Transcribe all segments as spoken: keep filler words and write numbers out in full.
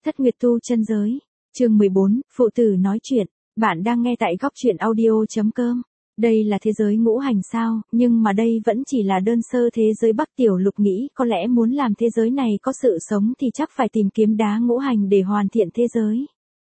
Thất Nguyệt tu chân giới, chương mười bốn, phụ tử nói chuyện, bạn đang nghe tại góc truyện audio.com. Đây là thế giới ngũ hành sao, nhưng mà đây vẫn chỉ là đơn sơ thế giới Bắc Tiểu Lục nghĩ có lẽ muốn làm thế giới này có sự sống thì chắc phải tìm kiếm đá ngũ hành để hoàn thiện thế giới.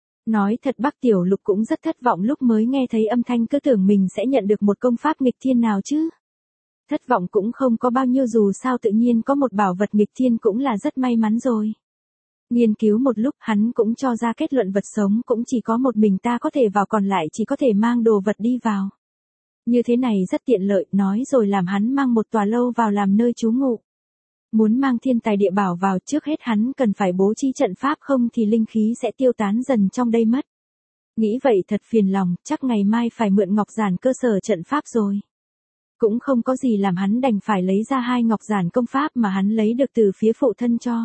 Nói thật Bắc Tiểu Lục cũng rất thất vọng lúc mới nghe thấy âm thanh, cứ tưởng mình sẽ nhận được một công pháp nghịch thiên nào chứ. Thất vọng cũng không có bao nhiêu, dù sao tự nhiên có một bảo vật nghịch thiên cũng là rất may mắn rồi. Nghiên cứu một lúc hắn cũng cho ra kết luận vật sống cũng chỉ có một mình ta có thể vào, còn lại chỉ có thể mang đồ vật đi vào. Như thế này rất tiện lợi, nói rồi làm hắn mang một tòa lâu vào làm nơi trú ngụ. Muốn mang thiên tài địa bảo vào, trước hết hắn cần phải bố trí trận pháp, không thì linh khí sẽ tiêu tán dần trong đây mất. Nghĩ vậy thật phiền lòng, chắc ngày mai phải mượn ngọc giản cơ sở trận pháp rồi. Cũng không có gì làm hắn đành phải lấy ra hai ngọc giản công pháp mà hắn lấy được từ phía phụ thân cho.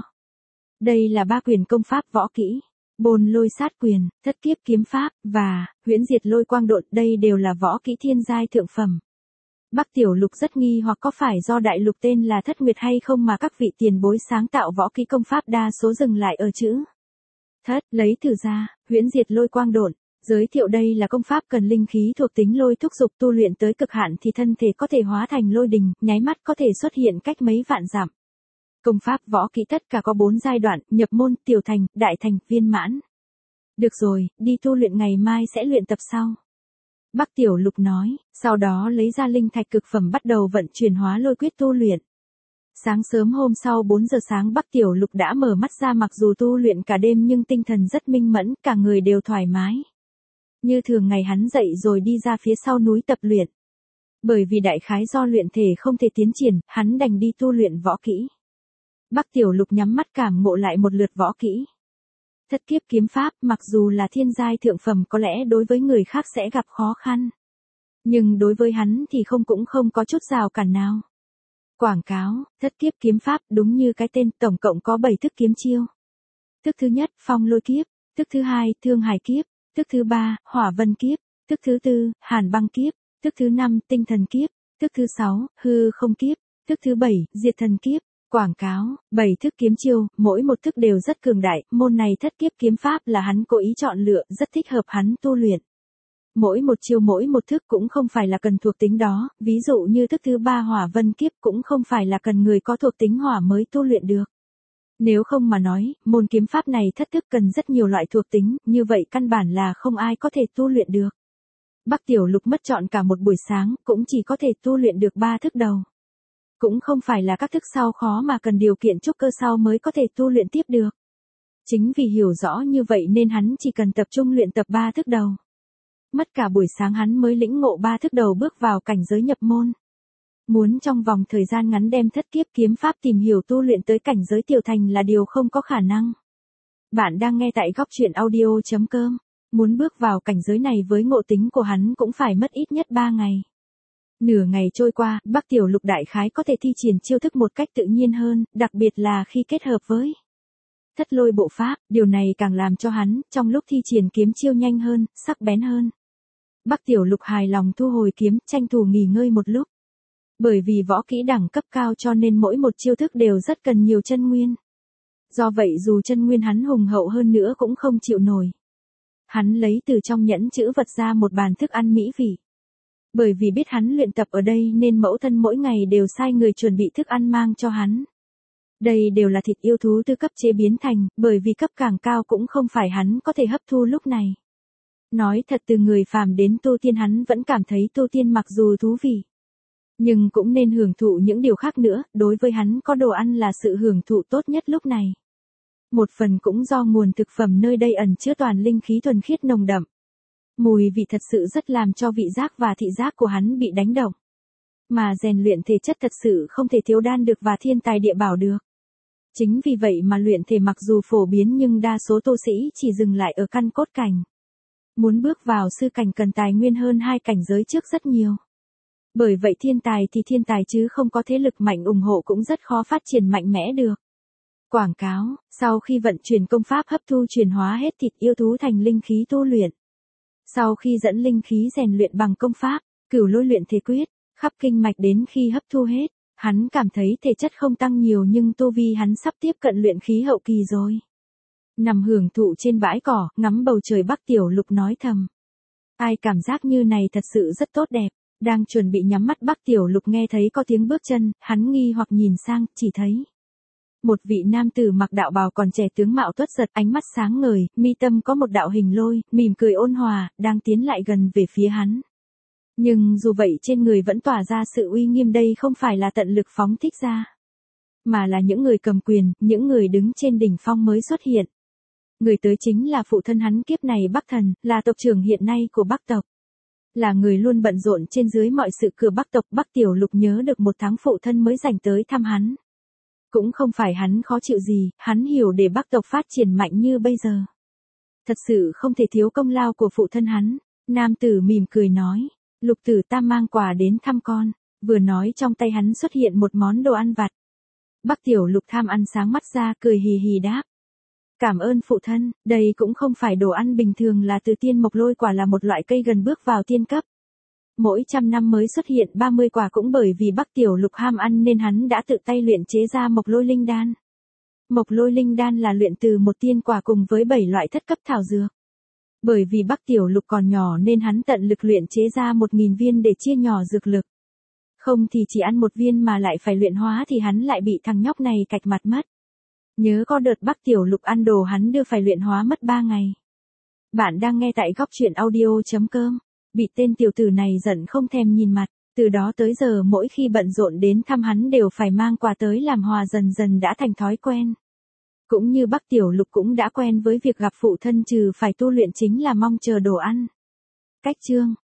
Đây là ba quyền công pháp võ kỹ, Bồn Lôi Sát Quyền, Thất Kiếp Kiếm Pháp, và Huyễn Diệt Lôi Quang Độn, đây đều là võ kỹ thiên giai thượng phẩm. Bắc Tiểu Lục rất nghi hoặc có phải do đại lục tên là Thất Nguyệt hay không mà các vị tiền bối sáng tạo võ kỹ công pháp đa số dừng lại ở chữ Thất, lấy thử ra, Huyễn Diệt Lôi Quang Độn. Giới thiệu đây là công pháp cần linh khí thuộc tính lôi thúc dục, tu luyện tới cực hạn thì thân thể có thể hóa thành lôi đình, nháy mắt có thể xuất hiện cách mấy vạn dặm. Công pháp võ kỹ tất cả có bốn giai đoạn, nhập môn, tiểu thành, đại thành, viên mãn. Được rồi, đi tu luyện, ngày mai sẽ luyện tập sau. Bắc Tiểu Lục nói, sau đó lấy ra linh thạch cực phẩm bắt đầu vận chuyển hóa lôi quyết tu luyện. Sáng sớm hôm sau bốn giờ sáng Bắc Tiểu Lục đã mở mắt ra, mặc dù tu luyện cả đêm nhưng tinh thần rất minh mẫn, cả người đều thoải mái. Như thường ngày hắn dậy rồi đi ra phía sau núi tập luyện. Bởi vì đại khái do luyện thể không thể tiến triển, hắn đành đi tu luyện võ kỹ. Bắc Tiểu Lục nhắm mắt cảm ngộ lại một lượt võ kỹ. Thất Kiếp Kiếm Pháp, mặc dù là thiên giai thượng phẩm có lẽ đối với người khác sẽ gặp khó khăn. Nhưng đối với hắn thì không, cũng không có chút rào cản nào. Quảng cáo, Thất Kiếp Kiếm Pháp đúng như cái tên, tổng cộng có bảy thức kiếm chiêu. Thức thứ nhất, Phong Lôi Kiếp. Thức thứ hai, Thương Hải Kiếp. Thức thứ ba, Hỏa Vân Kiếp. Thức thứ tư, Hàn Băng Kiếp. Thức thứ năm, Tinh Thần Kiếp. Thức thứ sáu, Hư Không Kiếp. Thức thứ bảy, Diệt Thần Kiếp. Quảng cáo, bảy thức kiếm chiêu, mỗi một thức đều rất cường đại, môn này Thất Kiếp Kiếm Pháp là hắn cố ý chọn lựa, rất thích hợp hắn tu luyện. Mỗi một chiêu mỗi một thức cũng không phải là cần thuộc tính đó, ví dụ như thức thứ ba Hỏa Vân Kiếp cũng không phải là cần người có thuộc tính hỏa mới tu luyện được. Nếu không mà nói, môn kiếm pháp này thất thức cần rất nhiều loại thuộc tính, như vậy căn bản là không ai có thể tu luyện được. Bắc Tiểu Lục mất trọn cả một buổi sáng, cũng chỉ có thể tu luyện được ba thức đầu. Cũng không phải là các thức sau khó mà cần điều kiện trúc cơ sau mới có thể tu luyện tiếp được. Chính vì hiểu rõ như vậy nên hắn chỉ cần tập trung luyện tập ba thức đầu. Mất cả buổi sáng hắn mới lĩnh ngộ ba thức đầu, bước vào cảnh giới nhập môn. Muốn trong vòng thời gian ngắn đem Thất Kiếp Kiếm Pháp tìm hiểu tu luyện tới cảnh giới tiểu thành là điều không có khả năng. Bạn đang nghe tại góc truyện audio.com. Muốn bước vào cảnh giới này với ngộ tính của hắn cũng phải mất ít nhất ba ngày. Nửa ngày trôi qua, Bắc Tiểu Lục đại khái có thể thi triển chiêu thức một cách tự nhiên hơn, đặc biệt là khi kết hợp với Thất Lôi Bộ Pháp, điều này càng làm cho hắn, trong lúc thi triển kiếm chiêu nhanh hơn, sắc bén hơn. Bắc Tiểu Lục hài lòng thu hồi kiếm, tranh thủ nghỉ ngơi một lúc. Bởi vì võ kỹ đẳng cấp cao cho nên mỗi một chiêu thức đều rất cần nhiều chân nguyên. Do vậy dù chân nguyên hắn hùng hậu hơn nữa cũng không chịu nổi. Hắn lấy từ trong nhẫn chữ vật ra một bàn thức ăn mỹ vị. Bởi vì biết hắn luyện tập ở đây nên mẫu thân mỗi ngày đều sai người chuẩn bị thức ăn mang cho hắn. Đây đều là thịt yêu thú từ cấp chế biến thành, bởi vì cấp càng cao cũng không phải hắn có thể hấp thu lúc này. Nói thật, từ người phàm đến tu tiên hắn vẫn cảm thấy tu tiên mặc dù thú vị, nhưng cũng nên hưởng thụ những điều khác nữa, đối với hắn có đồ ăn là sự hưởng thụ tốt nhất lúc này. Một phần cũng do nguồn thực phẩm nơi đây ẩn chứa toàn linh khí thuần khiết nồng đậm. Mùi vị thật sự rất làm cho vị giác và thị giác của hắn bị đánh động. Mà rèn luyện thể chất thật sự không thể thiếu đan dược và thiên tài địa bảo được. Chính vì vậy mà luyện thể mặc dù phổ biến nhưng đa số tu sĩ chỉ dừng lại ở căn cốt cảnh. Muốn bước vào sư cảnh cần tài nguyên hơn hai cảnh giới trước rất nhiều. Bởi vậy thiên tài thì thiên tài chứ không có thế lực mạnh ủng hộ cũng rất khó phát triển mạnh mẽ được. Quảng cáo, sau khi vận chuyển công pháp hấp thu chuyển hóa hết thịt yêu thú thành linh khí tu luyện. Sau khi dẫn linh khí rèn luyện bằng công pháp, Cửu Lôi Luyện Thể Quyết, khắp kinh mạch đến khi hấp thu hết, hắn cảm thấy thể chất không tăng nhiều nhưng tu vi hắn sắp tiếp cận luyện khí hậu kỳ rồi. Nằm hưởng thụ trên bãi cỏ, ngắm bầu trời Bắc Tiểu Lục nói thầm. Ai cảm giác như này thật sự rất tốt đẹp. Đang chuẩn bị nhắm mắt Bắc Tiểu Lục nghe thấy có tiếng bước chân, hắn nghi hoặc nhìn sang, chỉ thấy một vị nam tử mặc đạo bào còn trẻ tướng mạo tuất giật, ánh mắt sáng ngời, mi tâm có một đạo hình lôi, mỉm cười ôn hòa, đang tiến lại gần về phía hắn. Nhưng dù vậy trên người vẫn tỏa ra sự uy nghiêm, đây không phải là tận lực phóng thích ra, mà là những người cầm quyền, những người đứng trên đỉnh phong mới xuất hiện. Người tới chính là phụ thân hắn kiếp này Bắc Thần, là tộc trưởng hiện nay của Bắc tộc. Là người luôn bận rộn trên dưới mọi sự cửa Bắc tộc. Bắc Tiểu Lục nhớ được một tháng phụ thân mới dành tới thăm hắn. Cũng không phải hắn khó chịu gì, hắn hiểu để Bắc tộc phát triển mạnh như bây giờ, thật sự không thể thiếu công lao của phụ thân hắn. Nam tử mỉm cười nói, Lục tử ta mang quà đến thăm con. Vừa nói trong tay hắn xuất hiện một món đồ ăn vặt. Bắc Tiểu Lục tham ăn sáng mắt ra, cười hì hì đáp. Cảm ơn phụ thân, đây cũng không phải đồ ăn bình thường, là từ tiên mộc lôi quả, là một loại cây gần bước vào tiên cấp. Mỗi trăm năm mới xuất hiện ba mươi quả, cũng bởi vì Bắc Tiểu Lục ham ăn nên hắn đã tự tay luyện chế ra mộc lôi linh đan. Mộc lôi linh đan là luyện từ một tiên quả cùng với bảy loại thất cấp thảo dược. Bởi vì Bắc Tiểu Lục còn nhỏ nên hắn tận lực luyện chế ra một nghìn viên để chia nhỏ dược lực. Không thì chỉ ăn một viên mà lại phải luyện hóa thì hắn lại bị thằng nhóc này cạch mặt mất. Nhớ có đợt Bắc Tiểu Lục ăn đồ hắn đưa phải luyện hóa mất ba ngày. Bạn đang nghe tại góc truyện audio chấm com. Bị tên tiểu tử này giận không thèm nhìn mặt. Từ đó tới giờ mỗi khi bận rộn đến thăm hắn đều phải mang quà tới làm hòa, dần dần đã thành thói quen. Cũng như Bắc Tiểu Lục cũng đã quen với việc gặp phụ thân, trừ phải tu luyện chính là mong chờ đồ ăn. Cách chương